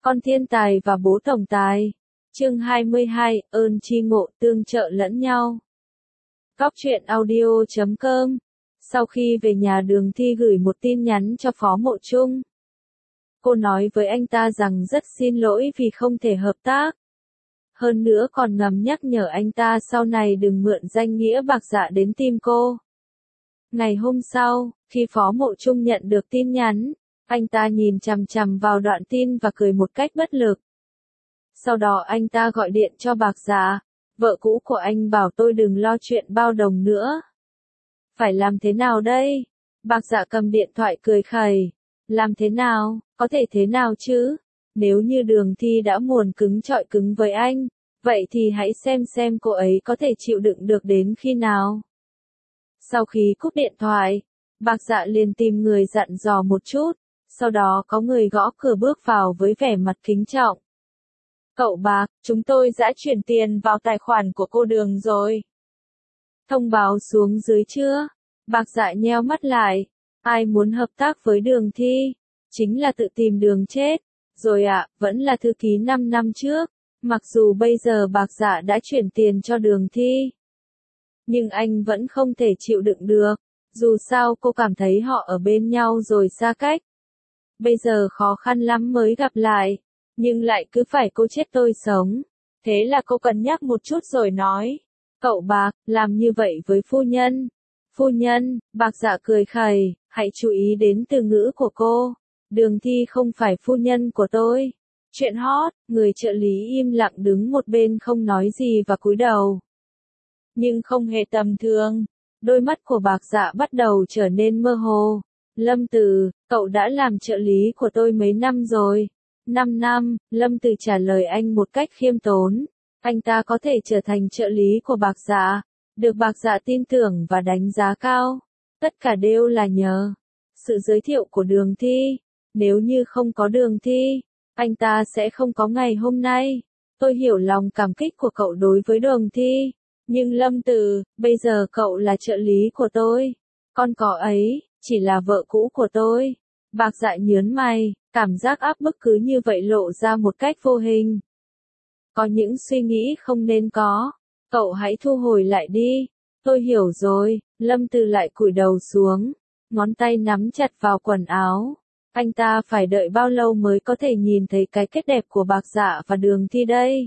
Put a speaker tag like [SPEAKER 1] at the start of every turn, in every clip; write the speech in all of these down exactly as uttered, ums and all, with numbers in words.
[SPEAKER 1] Con thiên tài và bố tổng tài. Chương hai mươi hai, ơn tri ngộ tương trợ lẫn nhau. Cóc truyện audio chấm com. Sau khi về nhà, Đường Thi gửi một tin nhắn cho Phó Mộ Trung. Cô nói với anh ta rằng rất xin lỗi vì không thể hợp tác. Hơn nữa còn ngầm nhắc nhở anh ta sau này đừng mượn danh nghĩa Bạc Dạ đến tìm cô. Ngày hôm sau, khi Phó Mộ Trung nhận được tin nhắn, anh ta nhìn chằm chằm vào đoạn tin và cười một cách bất lực. Sau đó anh ta gọi điện cho Bạc Dạ, vợ cũ của anh bảo tôi đừng lo chuyện bao đồng nữa. Phải làm thế nào đây? Bạc Dạ cầm điện thoại cười khẩy. Làm thế nào, có thể thế nào chứ? Nếu như Đường Thi đã muồn cứng chọi cứng với anh, vậy thì hãy xem xem cô ấy có thể chịu đựng được đến khi nào. Sau khi cúp điện thoại, Bạc Dạ liền tìm người dặn dò một chút, sau đó có người gõ cửa bước vào với vẻ mặt kính trọng. Cậu Bạc, chúng tôi đã chuyển tiền vào tài khoản của cô Đường rồi. Thông báo xuống dưới chưa? Bạc Dạ nheo mắt lại. Ai muốn hợp tác với Đường Thi? Chính là tự tìm đường chết. Rồi ạ, à, vẫn là thư ký năm năm trước. Mặc dù bây giờ Bạc Dạ đã chuyển tiền cho Đường Thi, nhưng anh vẫn không thể chịu đựng được. Dù sao cô cảm thấy họ ở bên nhau rồi xa cách. Bây giờ khó khăn lắm mới gặp lại, nhưng lại cứ phải cô chết tôi sống. Thế là cô cân nhắc một chút rồi nói. Cậu Bạc, làm như vậy với phu nhân. Phu nhân, Bạc Dạ cười khẩy, hãy chú ý đến từ ngữ của cô. Đường Thi không phải phu nhân của tôi. Chuyện hot, người trợ lý im lặng đứng một bên không nói gì và cúi đầu. Nhưng không hề tầm thường. Đôi mắt của Bạc Dạ bắt đầu trở nên mơ hồ. Lâm Từ, cậu đã làm trợ lý của tôi mấy năm rồi. Năm năm, Lâm Từ trả lời anh một cách khiêm tốn. Anh ta có thể trở thành trợ lý của Bạc Dạ, được Bạc Dạ tin tưởng và đánh giá cao. Tất cả đều là nhờ sự giới thiệu của Đường Thi. Nếu như không có Đường Thi, anh ta sẽ không có ngày hôm nay. Tôi hiểu lòng cảm kích của cậu đối với Đường Thi. Nhưng Lâm Từ, bây giờ cậu là trợ lý của tôi. Con cỏ ấy, chỉ là vợ cũ của tôi. Bạc Dạ nhớn mày, cảm giác áp bức cứ như vậy lộ ra một cách vô hình. Có những suy nghĩ không nên có. Cậu hãy thu hồi lại đi. Tôi hiểu rồi. Lâm Từ lại cúi đầu xuống. Ngón tay nắm chặt vào quần áo. Anh ta phải đợi bao lâu mới có thể nhìn thấy cái kết đẹp của Bạc Dạ và Đường Thi đây?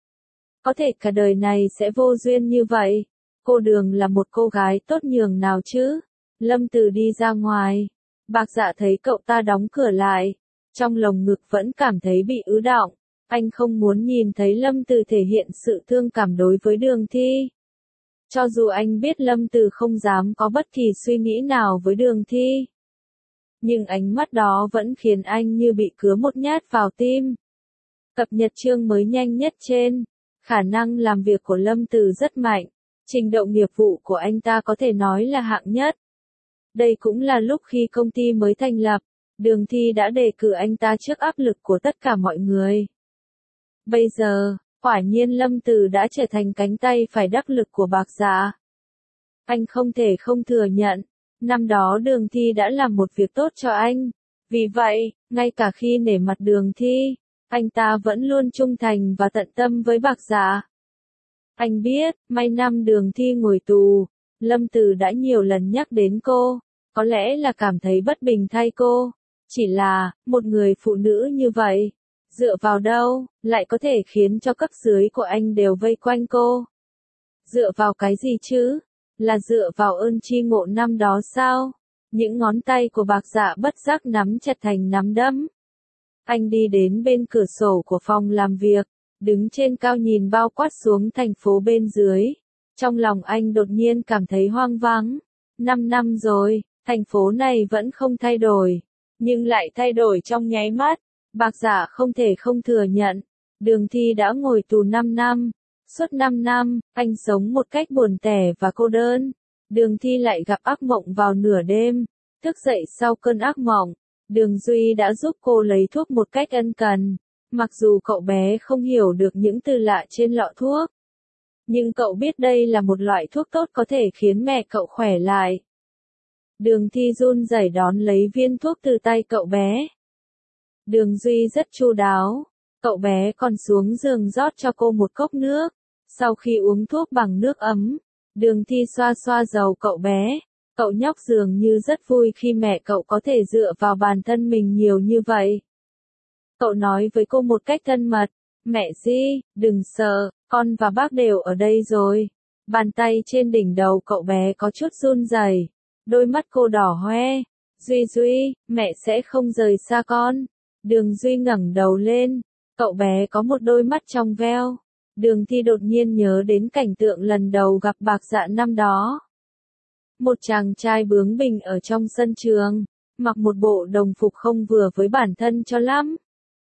[SPEAKER 1] Có thể cả đời này sẽ vô duyên như vậy. Cô Đường là một cô gái tốt nhường nào chứ? Lâm Từ đi ra ngoài. Bạc Dạ thấy cậu ta đóng cửa lại. Trong lồng ngực vẫn cảm thấy bị ứ đọng. Anh không muốn nhìn thấy Lâm Từ thể hiện sự thương cảm đối với Đường Thi. Cho dù anh biết Lâm Từ không dám có bất kỳ suy nghĩ nào với Đường Thi, nhưng ánh mắt đó vẫn khiến anh như bị cứa một nhát vào tim. Cập nhật chương mới nhanh nhất trên. Khả năng làm việc của Lâm Từ rất mạnh. Trình độ nghiệp vụ của anh ta có thể nói là hạng nhất. Đây cũng là lúc khi công ty mới thành lập, Đường Thi đã đề cử anh ta trước áp lực của tất cả mọi người. Bây giờ, quả nhiên Lâm Từ đã trở thành cánh tay phải đắc lực của Bạc Dạ. Anh không thể không thừa nhận, năm đó Đường Thi đã làm một việc tốt cho anh. Vì vậy, ngay cả khi nể mặt Đường Thi, anh ta vẫn luôn trung thành và tận tâm với Bạc Dạ. Anh biết, may năm Đường Thi ngồi tù, Lâm Từ đã nhiều lần nhắc đến cô, có lẽ là cảm thấy bất bình thay cô. Chỉ là, một người phụ nữ như vậy, dựa vào đâu, lại có thể khiến cho cấp dưới của anh đều vây quanh cô? Dựa vào cái gì chứ? Là dựa vào ơn tri ngộ năm đó sao? Những ngón tay của Bạc Dạ bất giác nắm chặt thành nắm đấm. Anh đi đến bên cửa sổ của phòng làm việc, đứng trên cao nhìn bao quát xuống thành phố bên dưới. Trong lòng anh đột nhiên cảm thấy hoang vắng. Năm năm rồi, thành phố này vẫn không thay đổi, nhưng lại thay đổi trong nháy mắt. Bạc Dạ không thể không thừa nhận, Đường Thi đã ngồi tù năm năm. Suốt năm năm, anh sống một cách buồn tẻ và cô đơn. Đường Thi lại gặp ác mộng vào nửa đêm. Thức dậy sau cơn ác mộng, Đường Duy đã giúp cô lấy thuốc một cách ân cần. Mặc dù cậu bé không hiểu được những từ lạ trên lọ thuốc, nhưng cậu biết đây là một loại thuốc tốt có thể khiến mẹ cậu khỏe lại. Đường Thi run rẩy đón lấy viên thuốc từ tay cậu bé. Đường Duy rất chu đáo. Cậu bé còn xuống giường rót cho cô một cốc nước. Sau khi uống thuốc bằng nước ấm, Đường Thi xoa xoa đầu cậu bé. Cậu nhóc dường như rất vui khi mẹ cậu có thể dựa vào bản thân mình nhiều như vậy. Cậu nói với cô một cách thân mật, mẹ Di, đừng sợ, con và bác đều ở đây rồi. Bàn tay trên đỉnh đầu cậu bé có chút run rẩy, đôi mắt cô đỏ hoe. Duy Duy, mẹ sẽ không rời xa con. Đường Duy ngẩng đầu lên, cậu bé có một đôi mắt trong veo. Đường Thi đột nhiên nhớ đến cảnh tượng lần đầu gặp Bạc Dạ năm đó. Một chàng trai bướng bỉnh ở trong sân trường, mặc một bộ đồng phục không vừa với bản thân cho lắm.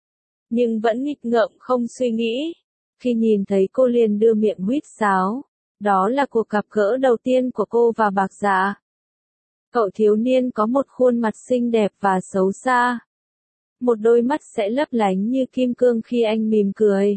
[SPEAKER 1] Nhưng vẫn nghịch ngợm không suy nghĩ. Khi nhìn thấy cô liền đưa miệng huýt sáo. Đó là cuộc gặp gỡ đầu tiên của cô và Bạc Dạ. Cậu thiếu niên có một khuôn mặt xinh đẹp và xấu xa. Một đôi mắt sẽ lấp lánh như kim cương khi anh mỉm cười.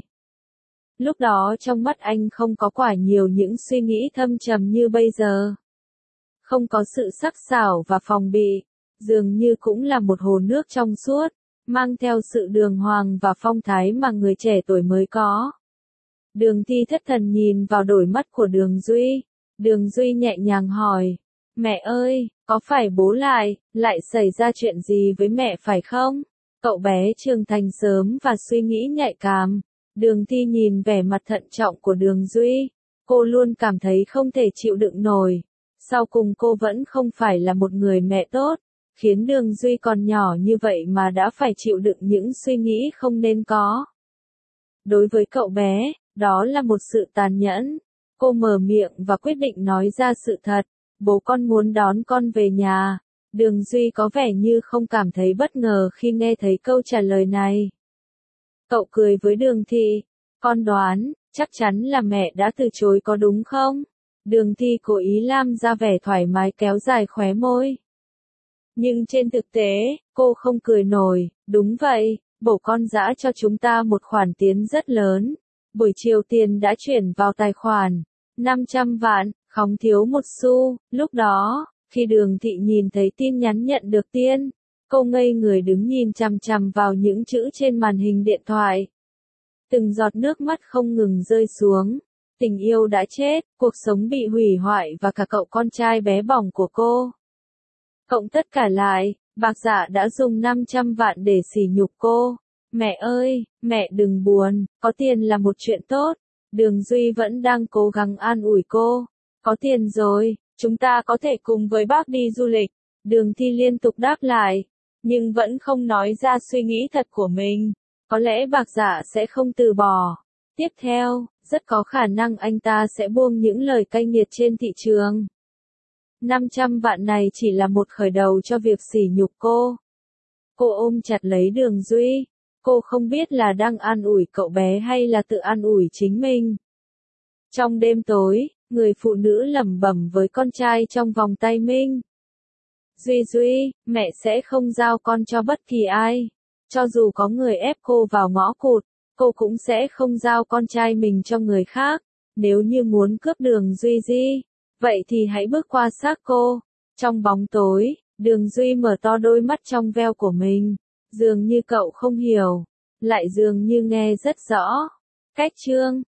[SPEAKER 1] Lúc đó trong mắt anh không có quá nhiều những suy nghĩ thâm trầm như bây giờ. Không có sự sắc sảo và phòng bị, dường như cũng là một hồ nước trong suốt, mang theo sự đường hoàng và phong thái mà người trẻ tuổi mới có. Đường Thi thất thần nhìn vào đôi mắt của Đường Duy. Đường Duy nhẹ nhàng hỏi, mẹ ơi, có phải bố lại, lại xảy ra chuyện gì với mẹ phải không? Cậu bé trưởng thành sớm và suy nghĩ nhạy cảm. Đường Thi nhìn vẻ mặt thận trọng của Đường Duy. Cô luôn cảm thấy không thể chịu đựng nổi. Sau cùng cô vẫn không phải là một người mẹ tốt, khiến Đường Duy còn nhỏ như vậy mà đã phải chịu đựng những suy nghĩ không nên có. Đối với cậu bé, đó là một sự tàn nhẫn. Cô mở miệng và quyết định nói ra sự thật. Bố con muốn đón con về nhà. Đường Duy có vẻ như không cảm thấy bất ngờ khi nghe thấy câu trả lời này. Cậu cười với Đường Thi. Con đoán, chắc chắn là mẹ đã từ chối có đúng không? Đường Thi cố ý làm ra vẻ thoải mái kéo dài khóe môi. Nhưng trên thực tế, cô không cười nổi. Đúng vậy, bố con dã cho chúng ta một khoản tiền rất lớn. Buổi chiều tiền đã chuyển vào tài khoản. năm trăm vạn, không thiếu một xu. Lúc đó, khi Đường Thị nhìn thấy tin nhắn nhận được tiền, cô ngây người đứng nhìn chằm chằm vào những chữ trên màn hình điện thoại. Từng giọt nước mắt không ngừng rơi xuống. Tình yêu đã chết, cuộc sống bị hủy hoại và cả cậu con trai bé bỏng của cô. Cộng tất cả lại, Bạc Dạ đã dùng năm trăm vạn để sỉ nhục cô. Mẹ ơi, mẹ đừng buồn, có tiền là một chuyện tốt. Đường Duy vẫn đang cố gắng an ủi cô. Có tiền rồi, chúng ta có thể cùng với bác đi du lịch. Đường Thi liên tục đáp lại, nhưng vẫn không nói ra suy nghĩ thật của mình. Có lẽ Bạc Dạ sẽ không từ bỏ. Tiếp theo, rất có khả năng anh ta sẽ buông những lời cay nghiệt trên thị trường. năm trăm vạn này chỉ là một khởi đầu cho việc sỉ nhục cô. Cô ôm chặt lấy Đường Duy. Cô không biết là đang an ủi cậu bé hay là tự an ủi chính mình. Trong đêm tối, người phụ nữ lẩm bẩm với con trai trong vòng tay mình. Duy Duy, mẹ sẽ không giao con cho bất kỳ ai. Cho dù có người ép cô vào ngõ cụt, cô cũng sẽ không giao con trai mình cho người khác. Nếu như muốn cướp Đường Duy Di, vậy thì hãy bước qua xác cô. Trong bóng tối, Đường Duy mở to đôi mắt trong veo của mình. Dường như cậu không hiểu, lại dường như nghe rất rõ. Cách chương